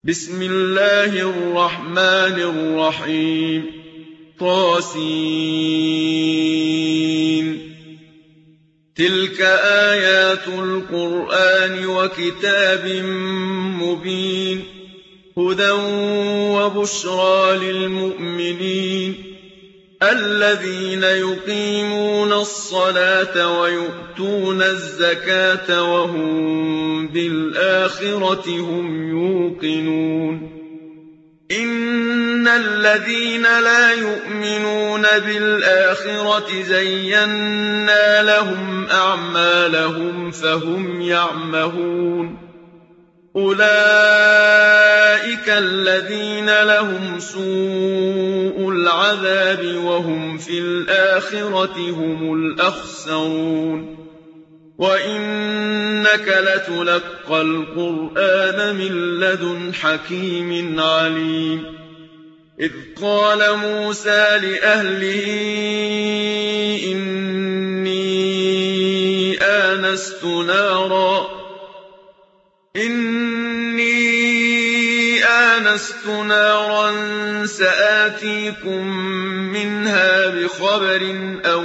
بسم الله الرحمن الرحيم طاسين تلك آيات القرآن وكتاب مبين هدى وبشرى للمؤمنين الذين يقيمون الصلاة ويؤتون الزكاة وهم بالآخرة هم يوقنون إن الذين لا يؤمنون بالآخرة زينا لهم أعمالهم فهم يعمهون أولئك الذين لهم سوء العذاب وهم في الآخرة هم الأخسرون وإنك لتلقى القرآن من لدن حكيم عليم إذ قال موسى لأهله إني آنست نارا سآتيكم منها بخبر أو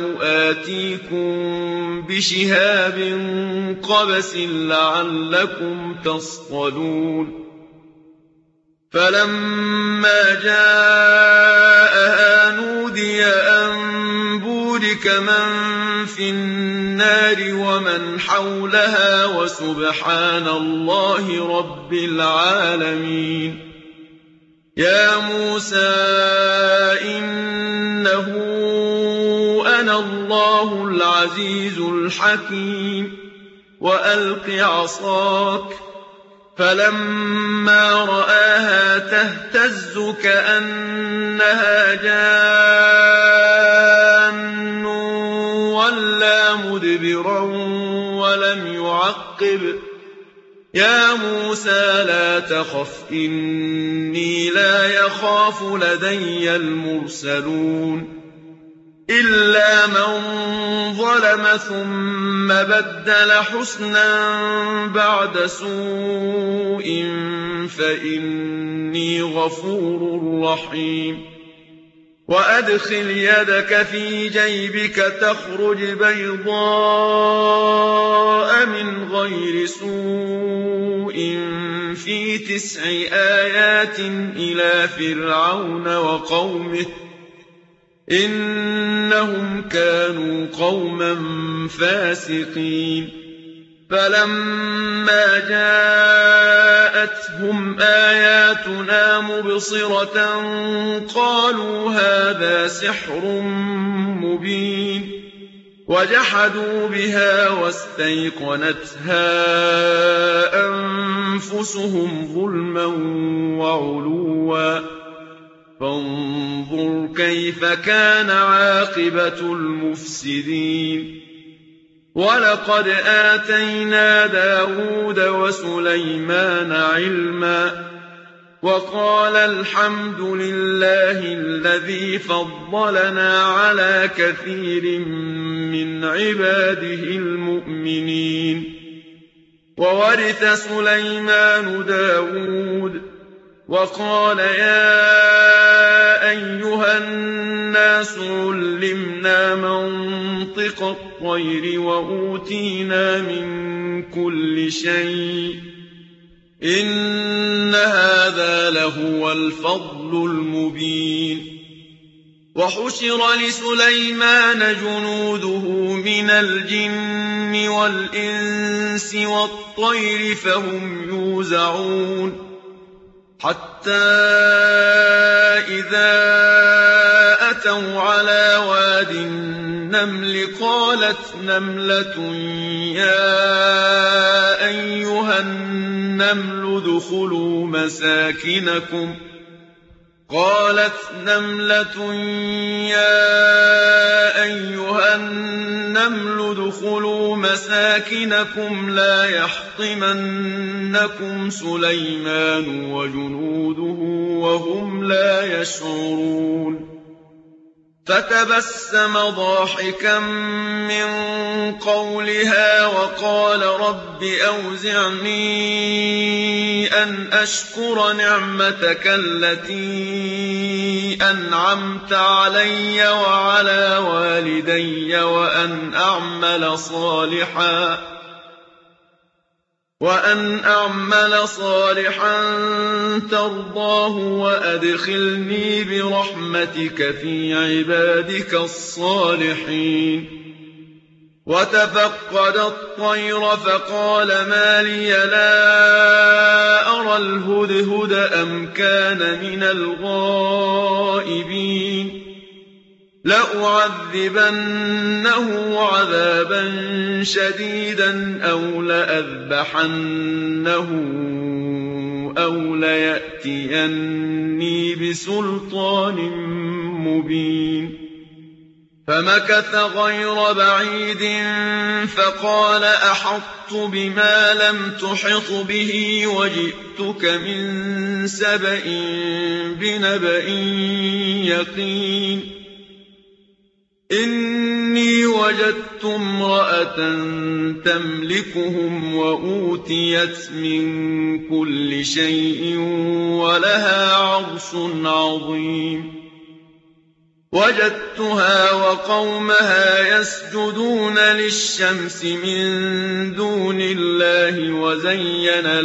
آتيكم بشهاب قبس لعلكم تصطلون فلما جاءها نودي أن بورك من في النار ومن حولها وسبحان الله رب العالمين يا موسى إنه أنا الله العزيز الحكيم وألق عصاك فلما رآها تهتز كأنها جان ولا مدبرا ولم يعقب يا موسى لا تخف إني لا يخاف لدي المرسلون إلا من ظلم ثم بدل حسنا بعد سوء فإني غفور رحيم وأدخل يدك في جيبك تخرج بيضاء من غير سوء في 9 آيات إلى فرعون وقومه إنهم كانوا قوما فاسقين فلما جاءتهم آياتنا مبصرة قالوا هذا سحر مبين وجحدوا بها واستيقنتها أنفسهم ظلما وعلوا فانظر كيف كان عاقبة المفسدين ولقد آتينا داود وسليمان علما وقال الحمد لله الذي فضلنا على كثير من عباده المؤمنين وورث سليمان داود وقال يا أيها الناس علمنا منطق الطير وأوتينا من كل شيء إن هذا لهو الفضل المبين وحشر لسليمان جنوده من الجن والإنس والطير فهم يوزعون حتى إذا أتوا على واد النمل قالت نملة يا أيها النمل ادخلوا مساكنكم لا يحطمنكم سليمان وجنوده وهم لا يشعرون فتبسم ضاحكا من قولها وقال رب أوزعني أن أشكر نعمتك التي أنعمت علي وعلى والدي وأن أعمل صالحا ترضاه وأدخلني برحمتك في عبادك الصالحين. وتفقد الطير فقال ما لي لا أرى الهدهد أم كان من الغائبين لأعذبنه عذابا شديدا أو لأذبحنه أو ليأتيني بسلطان مبين. فمكث غير بعيد فقال أحطت بما لم تحط به وجئتك من سبأ بنبأ يقين. إني وجدت امرأة تملكهم وأوتيت من كل شيء ولها عرش عظيم. وجدتها وقومها يسجدون للشمس من دون الله وزين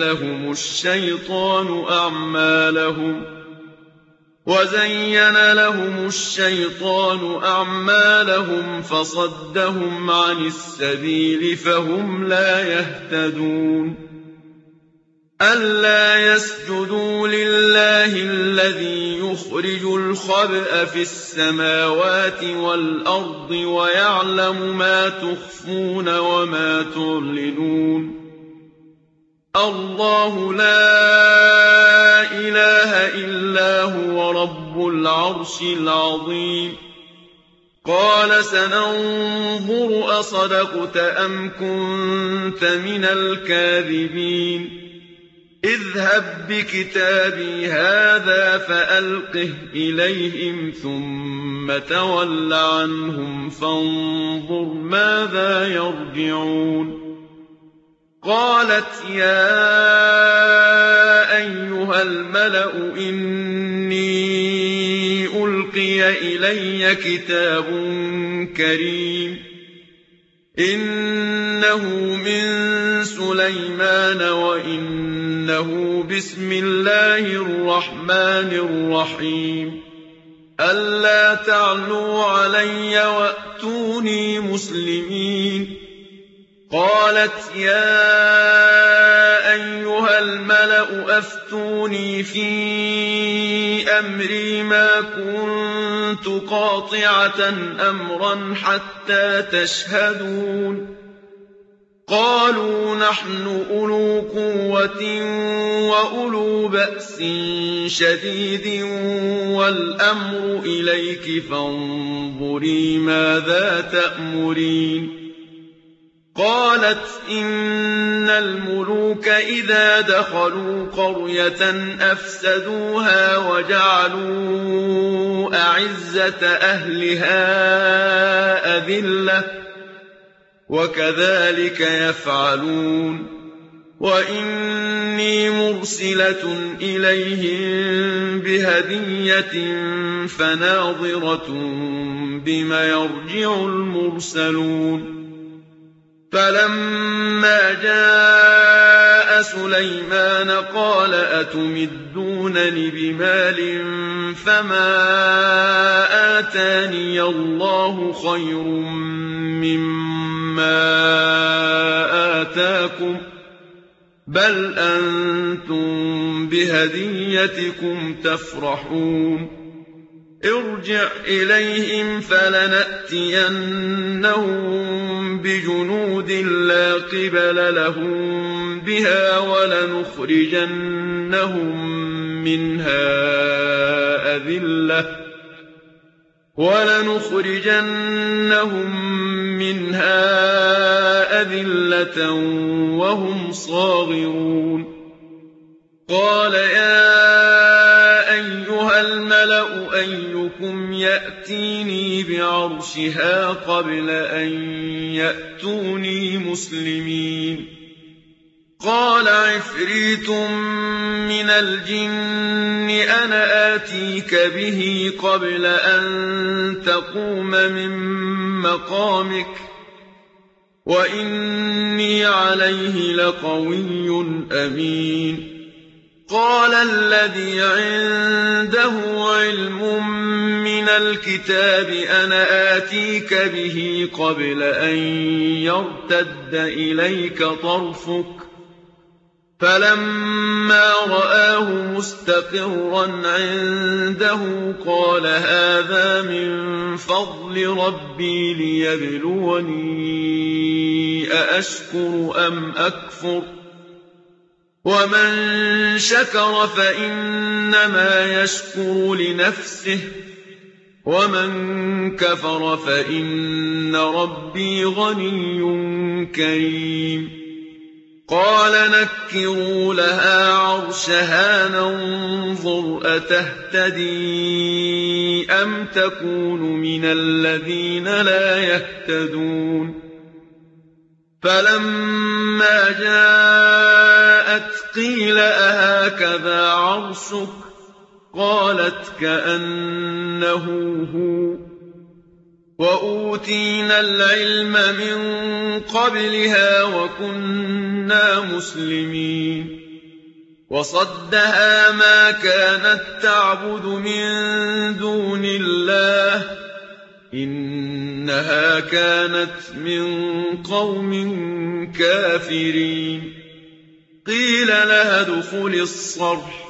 لهم الشيطان أعمالهم فصدهم عن السبيل فهم لا يهتدون. ألا يسجدوا لله الذي يخرج الخبأ في السماوات والأرض ويعلم ما تخفون وما تعلنون. الله لا إله إلا هو رب العرش العظيم. قال سننظر أصدقت أم كنت من الكاذبين. اذهب بكتابي هذا فألقه إليهم ثم تول عنهم فانظر ماذا يرجعون. قالت يا أيها الملأ إني ألقي إلي كتاب كريم إنه من سليمان وإنه بسم الله الرحمن الرحيم. ألا تعلوا علي وأتوني مسلمين. قالت يا أيها الملأ أفتوني في أمري ما كنت قاطعة أمرا حتى تشهدون. قالوا نحن أولو قوة وأولو بأس شديد والأمر إليك فانظري ماذا تأمرين. قالت إن الملوك إذا دخلوا قرية أفسدوها وجعلوا أعزة أهلها أذلة وكذلك يفعلون. وإني مرسلة إليهم بهدية فناظرة بم يرجع المرسلون. فلما جاء سليمان قال أتمدونني بمال فما آتاني الله خير مما آتاكم بل أنتم بهديتكم تفرحون. ارجع إليهم فلنأتينهم بجنود لا قبل لهم بها ولنخرجنهم منها أذلة وهم صاغرون. قال يا أيها الملأ أيكم يأتيني بعرشها قبل أن يأتوني مسلمين. قال عفريت من الجن أنا آتيك به قبل أن تقوم من مقامك وإني عليه لقوي أمين قال الذي عنده علم من الكتاب أنا آتيك به قبل أن يرتد إليك طرفك فلما رآه مستقرا عنده قال هذا من فضل ربي ليبلوني أأشكر أم أكفر ومن شكر فإنما يشكر لنفسه ومن كفر فإن ربي غني كريم قال نكروا لها عرشها ننظر أتهتدي أم تكون من الذين لا يهتدون فلما جاءت قيل أهكذا عرشك قالت كأنه هو وأوتينا العلم من قبلها وكنا مسلمين وصدها ما كانت تعبد من دون الله إنها كانت من قوم كافرين قيل لها ادخل الصرح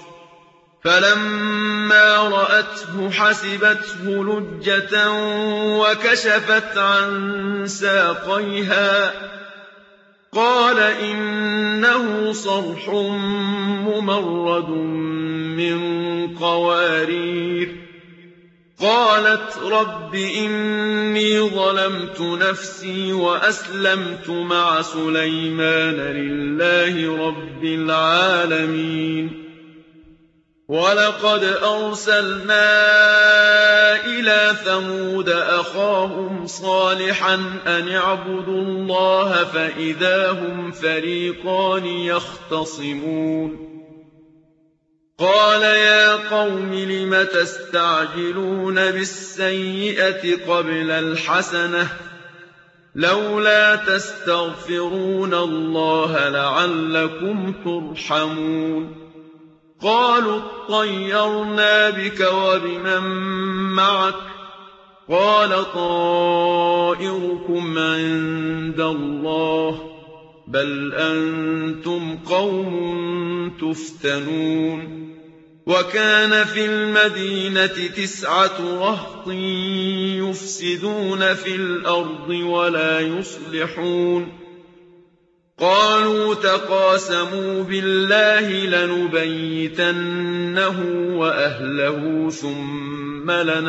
فلما رأته حسبته لجة وكشفت عن ساقيها قال إنه صرح ممرد من قوارير قالت رب إني ظلمت نفسي وأسلمت مع سليمان لله رب العالمين ولقد أرسلنا إلى ثمود أخاهم صالحا أن اعبدوا الله فإذا هم فريقان يختصمون قال يا قوم لم تستعجلون بالسيئة قبل الحسنة لولا تستغفرون الله لعلكم ترحمون قالوا اطيرنا بك وبمن معك قال طائركم عند الله بل أنتم قوم تفتنون وكان في المدينة 9 رهط يفسدون في الأرض ولا يصلحون قالوا تقاسموا بالله لنبيتنه وأهله ثم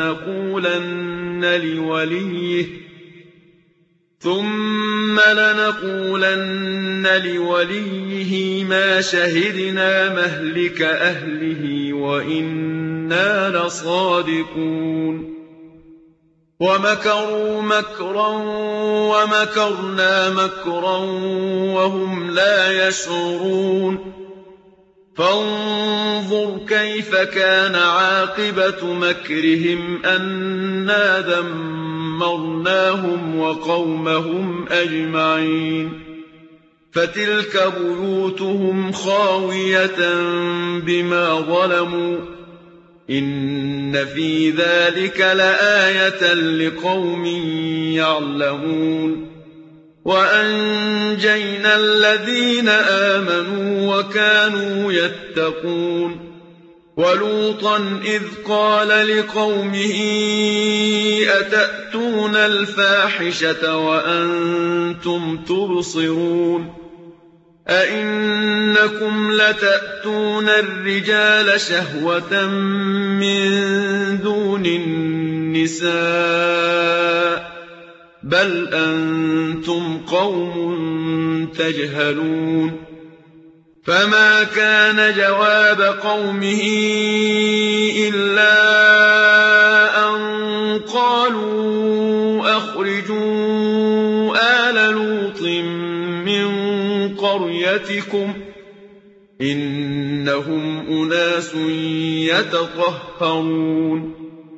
لنقولن لوليه ما شهدنا مهلك أهله وإنا لصادقون ومكروا مكرا ومكرنا مكرا وهم لا يشعرون فانظر كيف كان عاقبة مكرهم أنا دمرناهم وقومهم أجمعين فتلك بيوتهم خاوية بما ظلموا إن في ذلك لآية لقوم يعلمون وأنجينا الذين آمنوا وكانوا يتقون ولوطا إذ قال لقومه أتأتون الفاحشة وأنتم تبصرون أئنكم لتأتون الرجال شهوة من دون النساء بل أنتم قوم تجهلون فما كان جواب قومه إلا أن قالوا أخرجوا آل لوط من قريتكم إنهم أناس يتطهرون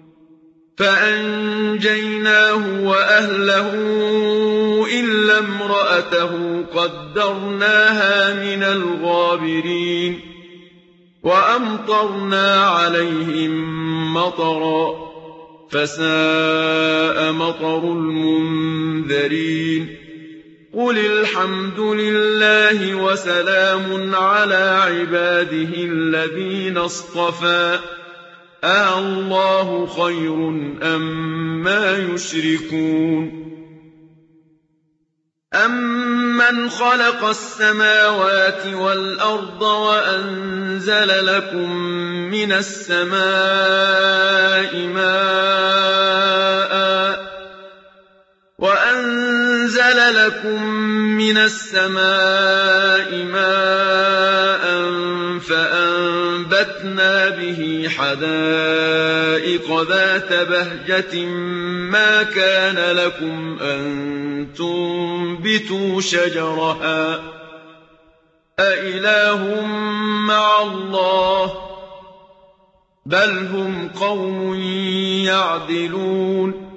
فأنجيناه وأهله إلا امرأته قدرناها من الغابرين وأمطرنا عليهم مطرا فساء مطر المنذرين قل الحمد لله وسلام على عباده الذين اصطفى الله خير أما يشركون أمن خلق السماوات والأرض وأنزل لكم من السماء ماء فأنبتنا به حدائق ذات بهجة ما كان لكم أن تنبتوا شجرها أإله مع الله بل هم قوم يعدلون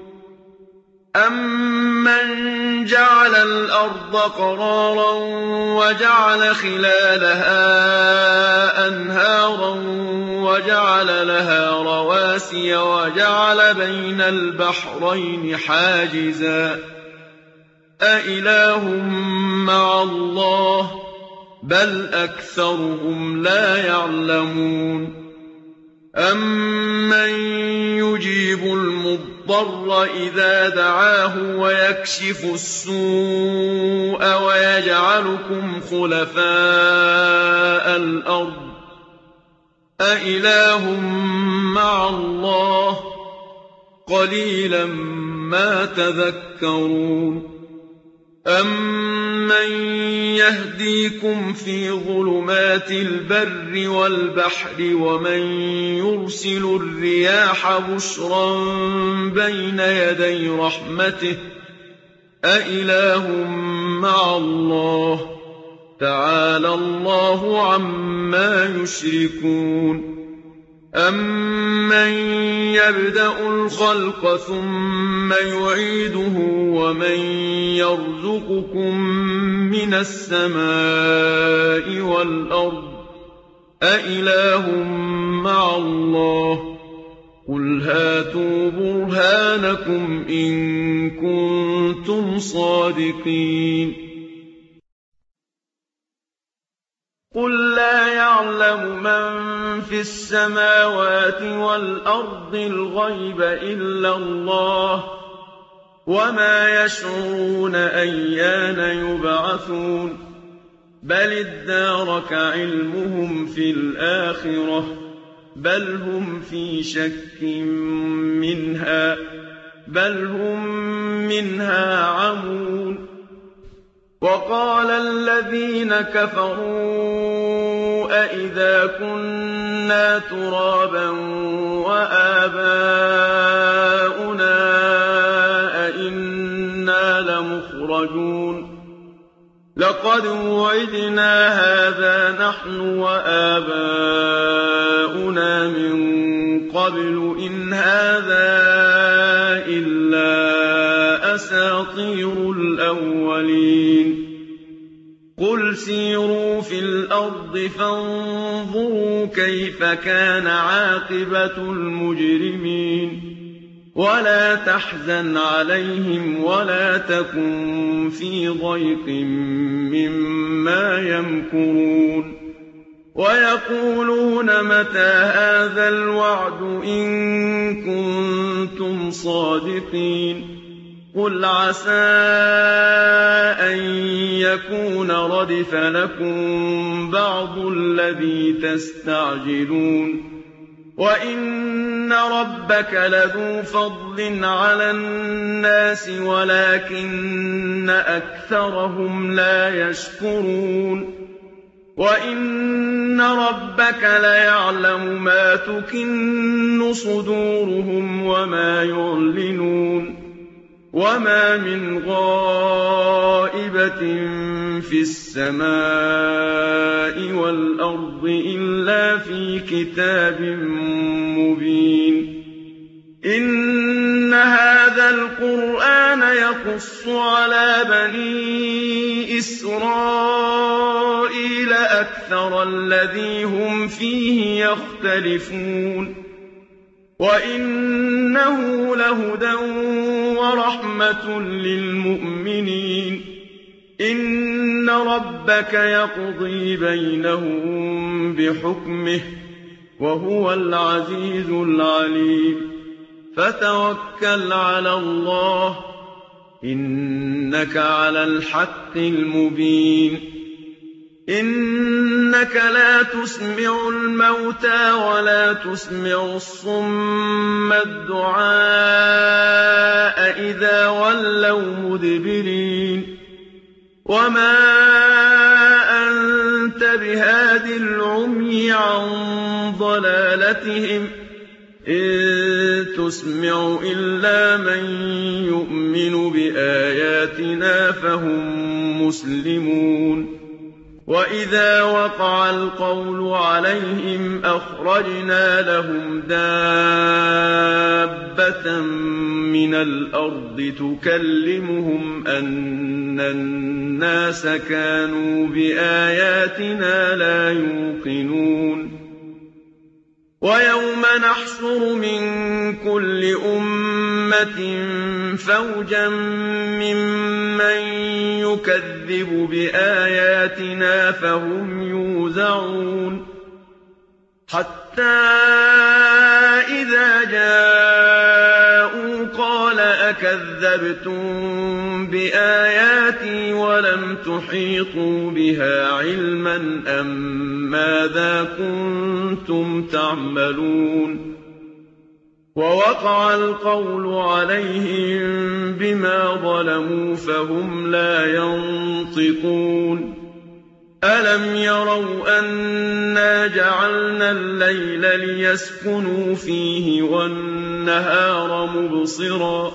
أمن جعل الأرض قرارا وجعل خلالها أنهارا وجعل لها رواسي وجعل بين البحرين حاجزا أإله مع الله بل أكثرهم لا يعلمون أمن يجيب المضطر إذا دعاه ويكشف السوء ويجعلكم خلفاء الأرض أإله مع الله قليلا ما تذكرون أمن يهديكم في ظلمات البر والبحر ومن يرسل الرياح بشرا بين يدي رحمته أإله مع الله تعالى الله عما يشركون أمن يبدأ الخلق ثم يعيده ومن يرزقكم من السماء والأرض أإله مع الله قل هاتوا برهانكم إن كنتم صادقين قل لا يعلم من في السماوات والأرض الغيب إلا الله وما يشعرون أيان يبعثون بل ادارك علمهم في الآخرة بل هم في شك منها بل هم منها عمون وقال الذين كفروا أئذا كنا ترابا وآباؤنا أئنا لمخرجون لقد وعدنا هذا نحن وآباؤنا من قبل إن هذا إلا أساطير الأولين قل سيروا في الأرض فانظروا كيف كان عاقبة المجرمين ولا تحزن عليهم ولا تكن في ضيق مما يمكرون ويقولون متى هذا الوعد إن كنتم صادقين قل عسى أن يكون ردف لكم بعض الذي تستعجلون وإن ربك لذو فضل على الناس ولكن أكثرهم لا يشكرون وإن ربك ليعلم ما تكن صدورهم وما يعلنون وما من غائبة في السماء والأرض إلا في كتاب مبين إن هذا القرآن يقص على بني إسرائيل أكثر الذي هم فيه يختلفون وإنه لهدى ورحمة للمؤمنين إن ربك يقضي بينهم بحكمه وهو العزيز العليم فتوكل على الله إنك على الحق المبين إنك لا تسمع الموتى ولا تسمع الصم الدعاء إذا ولوا مدبرين وما أنت بهاد العمي عن ضلالتهم إن تسمع إلا من يؤمن بآياتنا فهم مسلمون وإذا وقع القول عليهم أخرجنا لهم دابة من الأرض تكلمهم أن الناس كانوا بآياتنا لا يوقنون ويوم نحشر من كل أمة فوجا ممن يكذب بآياتنا فهم يوزعون حتى إذا جاءوا قال أكذبتم بآياتي ولم تحيطوا بها علما أم ماذا كنتم تعملون ووقع القول عليهم بما ظلموا فهم لا ينطقون ألم يروا أنا جعلنا الليل ليسكنوا فيه والنهار مبصرا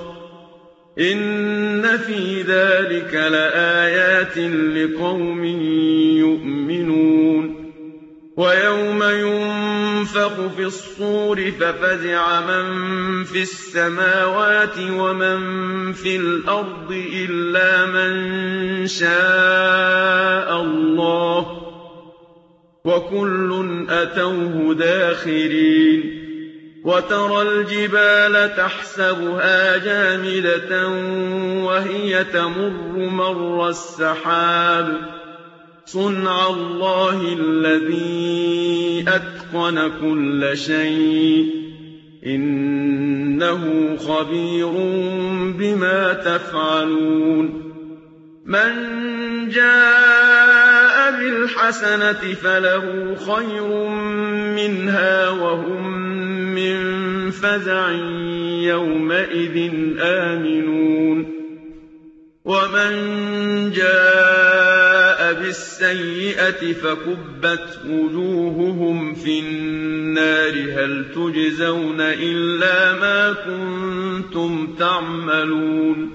إن في ذلك لآيات لقوم يؤمنون ويوم ينفخ في الصور ففزع من في السماوات ومن في الأرض إلا من شاء الله وكل أتوه داخرين وترى الجبال تحسبها جامدة وهي تمر مر السحاب صنع الله الذي أتقن كل شيء إنه خبير بما تفعلون من جاء بالحسنة فله خير منها وهم من فزع يومئذ آمنون ومن جاء بالسيئة فكبت وجوههم في النار هل تجزون إلا ما كنتم تعملون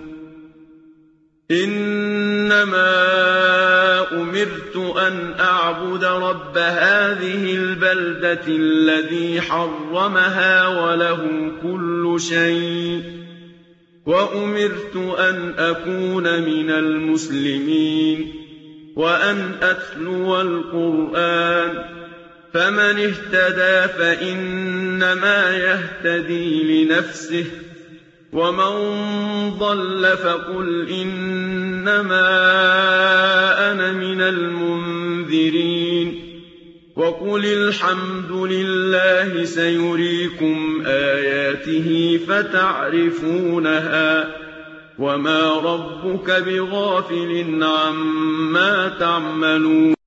إنما أمرت أن أعبد رب هذه البلدة الذي حرمها وله كل شيء وأمرت أن أكون من المسلمين وأن أتلو القرآن فمن اهتدى فإنما يهتدي لنفسه ومن ضل فقل إنما أنا من المنذرين وقل الحمد لله سيريكم آياته فتعرفونها وما ربك بغافل عما تعملون